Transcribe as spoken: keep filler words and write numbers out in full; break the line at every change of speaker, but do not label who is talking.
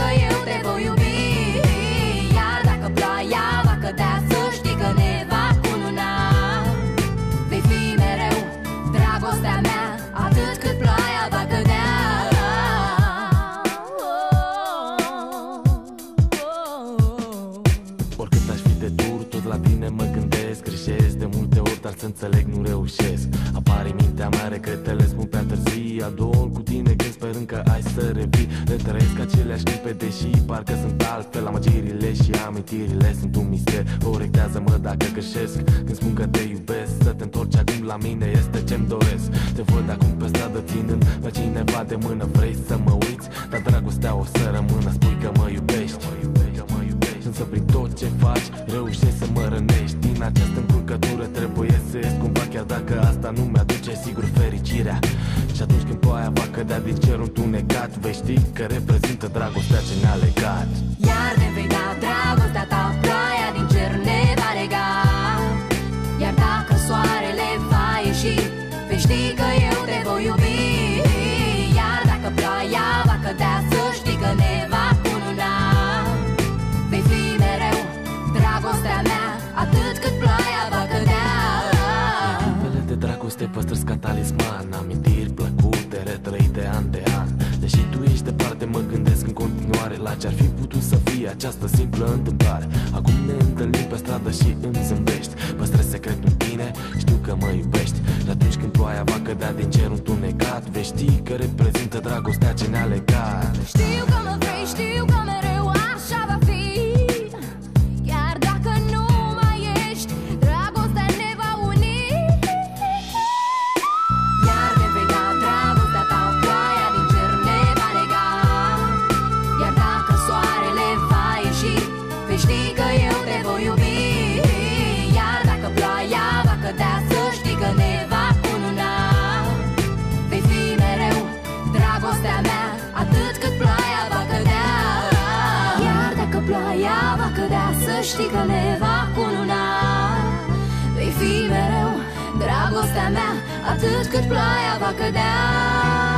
că eu te voi iubi. Iar dacă ploaia va cădea, să știi că ne va cununa. Vei fi mereu dragostea mea, atât cât ploaia va cădea.
Oricât aș fi de dur, tot la tine mă gândesc. Greșesc de multe ori, dar să înțeleg nu reușesc. Apare mintea mea, regretele spun prea târziu. Ador cu tine când sperând că ai să revii. Retrăiesc aceleași clipe, deși parcă sunt altfel. Amăgirile și amintirile sunt un mister. Corectează-mă dacă greșesc când spun că te iubesc. Să te întorci acum la mine este ce-mi doresc. Te văd acum pe stradă ținând pe cineva de mână. Vrei să mă uiți, dar dragostea o să rămână. Spui că mă iubești, însă prin tot ce faci reușești să mă rănești. Din această încurcătură trebuie să ies cumva, chiar dacă asta nu mi-aduce sigur fericirea. Și atunci când ploaia va cădea din cer întunecat, vei ști că reprezintă dragostea ce ne-a legat.
Iar ne vei da dragostea ta, ploaia din cer ne va lega. Iar dacă soarele va ieși, vei ști că eu te voi iubi. Iar dacă ploaia va cădea, să știi că ne va cununa. Vei fi mereu dragostea mea, atât cât ploaia va cădea.
Clipele de dragoste păstrăți ca talisman, amintiri plăcute, retrăite an de an. Deși tu ești departe, mă gândesc în continuare la ce-ar fi putut să fie această simplă întâmplare. Acum ne întâlnim pe stradă și îmi zâmbești. Păstrez secretul în tine, știu că mă iubești. Și atunci când ploaia va cădea din cer întunecat, vei ști că reprezintă dragostea ce ne-a legat.
Știu că mă vrei, știu că mereu așa va fi. Chiar dacă nu mai ești, dragostea ne va uni. Iar ne vei da dragostea ta, ploaia din cer ne va lega. Iar dacă soarele va ieși, vei ști că eu te voi iubi. Iar dacă ploaia va cădea, să știi că ne va cununa. Vei fi mereu dragostea mea, atât cât ploaia va cădea. Iar dacă ploaia va cădea, să știi că ne va cununa. Vei fi mereu dragostea mea, atât cât ploaia va cădea.